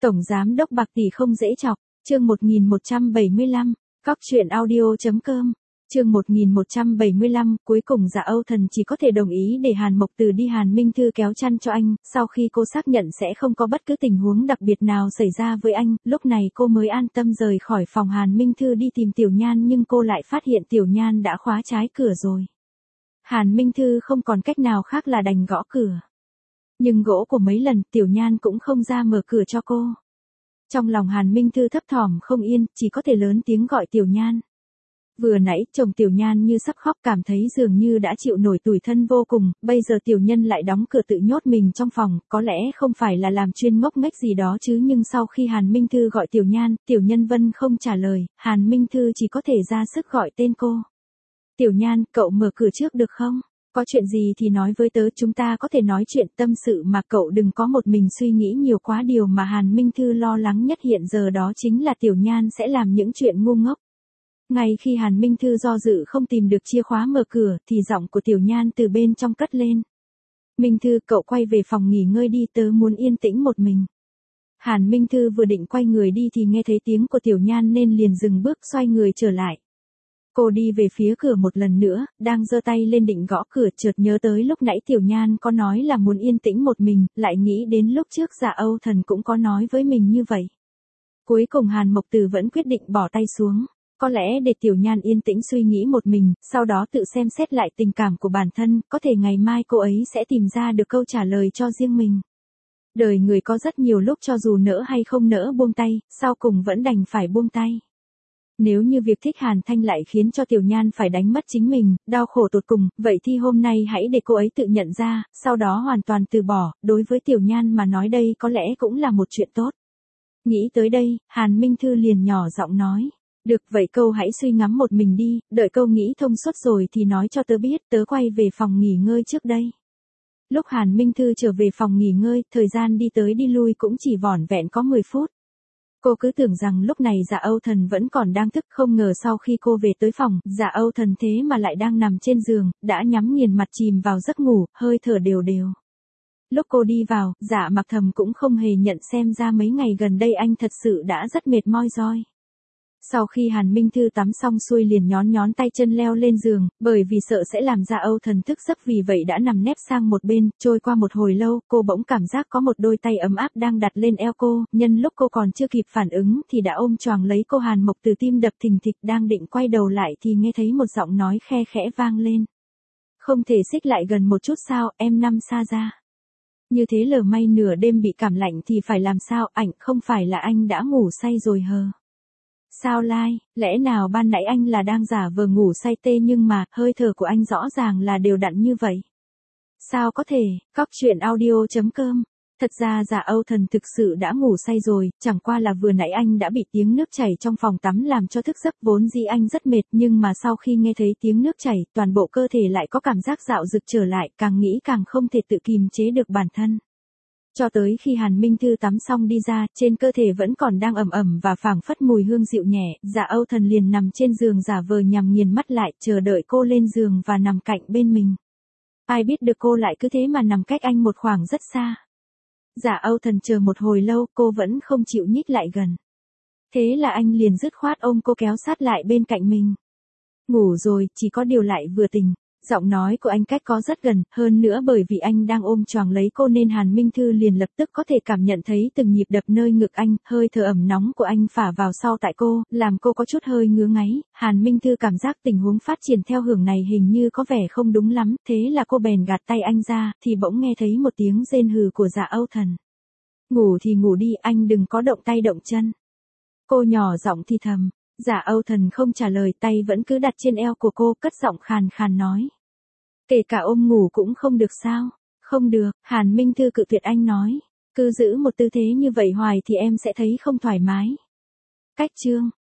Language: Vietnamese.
Tổng giám đốc bạc tỷ không dễ chọc, chương 1175, cóc.audio.com, chương 1175, cuối cùng Dạ Âu Thần chỉ có thể đồng ý để Hàn Mộc Từ đi Hàn Minh Thư kéo chăn cho anh, sau khi cô xác nhận sẽ không có bất cứ tình huống đặc biệt nào xảy ra với anh, lúc này cô mới an tâm rời khỏi phòng Hàn Minh Thư đi tìm Tiểu Nhan nhưng cô lại phát hiện Tiểu Nhan đã khóa trái cửa rồi. Hàn Minh Thư không còn cách nào khác là đành gõ cửa. Nhưng gỗ của mấy lần Tiểu Nhan cũng không ra mở cửa cho cô. Trong lòng Hàn Minh Thư thấp thỏm không yên, chỉ có thể lớn tiếng gọi Tiểu Nhan. Vừa nãy chồng Tiểu Nhan như sắp khóc cảm thấy dường như đã chịu nổi tủi thân vô cùng, bây giờ Tiểu Nhân lại đóng cửa tự nhốt mình trong phòng, có lẽ không phải là làm chuyên ngốc nghếch gì đó chứ nhưng sau khi Hàn Minh Thư gọi Tiểu Nhan, Tiểu Nhân Vân không trả lời, Hàn Minh Thư chỉ có thể ra sức gọi tên cô. Tiểu Nhan, cậu mở cửa trước được không? Có chuyện gì thì nói với tớ, chúng ta có thể nói chuyện tâm sự mà, cậu đừng có một mình suy nghĩ nhiều quá. Điều mà Hàn Minh Thư lo lắng nhất hiện giờ đó chính là Tiểu Nhan sẽ làm những chuyện ngu ngốc. Ngay khi Hàn Minh Thư do dự không tìm được chìa khóa mở cửa thì giọng của Tiểu Nhan từ bên trong cất lên. Minh Thư, cậu quay về phòng nghỉ ngơi đi, tớ muốn yên tĩnh một mình. Hàn Minh Thư vừa định quay người đi thì nghe thấy tiếng của Tiểu Nhan nên liền dừng bước xoay người trở lại. Cô đi về phía cửa một lần nữa, đang giơ tay lên định gõ cửa chợt nhớ tới lúc nãy Tiểu Nhan có nói là muốn yên tĩnh một mình, lại nghĩ đến lúc trước Dạ Âu Thần cũng có nói với mình như vậy. Cuối cùng Hàn Mộc Từ vẫn quyết định bỏ tay xuống. Có lẽ để Tiểu Nhan yên tĩnh suy nghĩ một mình, sau đó tự xem xét lại tình cảm của bản thân, có thể ngày mai cô ấy sẽ tìm ra được câu trả lời cho riêng mình. Đời người có rất nhiều lúc cho dù nỡ hay không nỡ buông tay, sau cùng vẫn đành phải buông tay. Nếu như việc thích Hàn Thanh lại khiến cho Tiểu Nhan phải đánh mất chính mình, đau khổ tột cùng, vậy thì hôm nay hãy để cô ấy tự nhận ra, sau đó hoàn toàn từ bỏ, đối với Tiểu Nhan mà nói đây có lẽ cũng là một chuyện tốt. Nghĩ tới đây, Hàn Minh Thư liền nhỏ giọng nói. Được, vậy câu hãy suy ngẫm một mình đi, đợi câu nghĩ thông suốt rồi thì nói cho tớ biết, tớ quay về phòng nghỉ ngơi trước đây. Lúc Hàn Minh Thư trở về phòng nghỉ ngơi, thời gian đi tới đi lui cũng chỉ vỏn vẹn có 10 phút. Cô cứ tưởng rằng lúc này Dạ Âu Thần vẫn còn đang thức, không ngờ sau khi cô về tới phòng, Dạ Âu Thần thế mà lại đang nằm trên giường, đã nhắm nghiền mặt chìm vào giấc ngủ, hơi thở đều đều. Lúc cô đi vào, Dạ Mặc Thầm cũng không hề nhận xem ra mấy ngày gần đây anh thật sự đã rất mệt mỏi rồi. Sau khi Hàn Minh Thư tắm xong xuôi liền nhón tay chân leo lên giường, bởi vì sợ sẽ làm Dạ Âu Thần thức giấc vì vậy đã nằm nép sang một bên, trôi qua một hồi lâu, cô bỗng cảm giác có một đôi tay ấm áp đang đặt lên eo cô, nhân lúc cô còn chưa kịp phản ứng thì đã ôm choàng lấy cô. Hàn Mộc Từ tim đập thình thịch đang định quay đầu lại thì nghe thấy một giọng nói khe khẽ vang lên. Không thể xích lại gần một chút sao, em nằm xa ra. Như thế lờ may nửa đêm bị cảm lạnh thì phải làm sao, ảnh không phải là anh đã ngủ say rồi hờ? Sao Lai, lẽ nào ban nãy anh là đang giả vờ ngủ say tê nhưng mà, hơi thở của anh rõ ràng là đều đặn như vậy. Sao có thể, cóc.audio.com. Thật ra Dạ Âu Thần thực sự đã ngủ say rồi, chẳng qua là vừa nãy anh đã bị tiếng nước chảy trong phòng tắm làm cho thức giấc, vốn dĩ anh rất mệt nhưng mà sau khi nghe thấy tiếng nước chảy, toàn bộ cơ thể lại có cảm giác dạo dực trở lại, càng nghĩ càng không thể tự kìm chế được bản thân. Cho tới khi Hàn Minh Thư tắm xong đi ra, trên cơ thể vẫn còn đang ẩm ẩm và phảng phất mùi hương dịu nhẹ, Dạ Âu Thần liền nằm trên giường giả vờ nhằm nghiền mắt lại, chờ đợi cô lên giường và nằm cạnh bên mình. Ai biết được cô lại cứ thế mà nằm cách anh một khoảng rất xa. Dạ Âu Thần chờ một hồi lâu, cô vẫn không chịu nhích lại gần. Thế là anh liền dứt khoát ôm cô kéo sát lại bên cạnh mình. Ngủ rồi, chỉ có điều lại vừa tỉnh. Giọng nói của anh cách có rất gần, hơn nữa bởi vì anh đang ôm choàng lấy cô nên Hàn Minh Thư liền lập tức có thể cảm nhận thấy từng nhịp đập nơi ngực anh, hơi thở ẩm nóng của anh phả vào sau tại cô, làm cô có chút hơi ngứa ngáy. Hàn Minh Thư cảm giác tình huống phát triển theo hướng này hình như có vẻ không đúng lắm, thế là cô bèn gạt tay anh ra, thì bỗng nghe thấy một tiếng rên hừ của Dạ Âu Thần. Ngủ thì ngủ đi, anh đừng có động tay động chân. Cô nhỏ giọng thì thầm. Dạ Âu Thần không trả lời, tay vẫn cứ đặt trên eo của cô, cất giọng khàn khàn nói. Kể cả ôm ngủ cũng không được sao? Không được, Hàn Minh Thư cự tuyệt anh nói. Cứ giữ một tư thế như vậy hoài thì em sẽ thấy không thoải mái. Cách chương.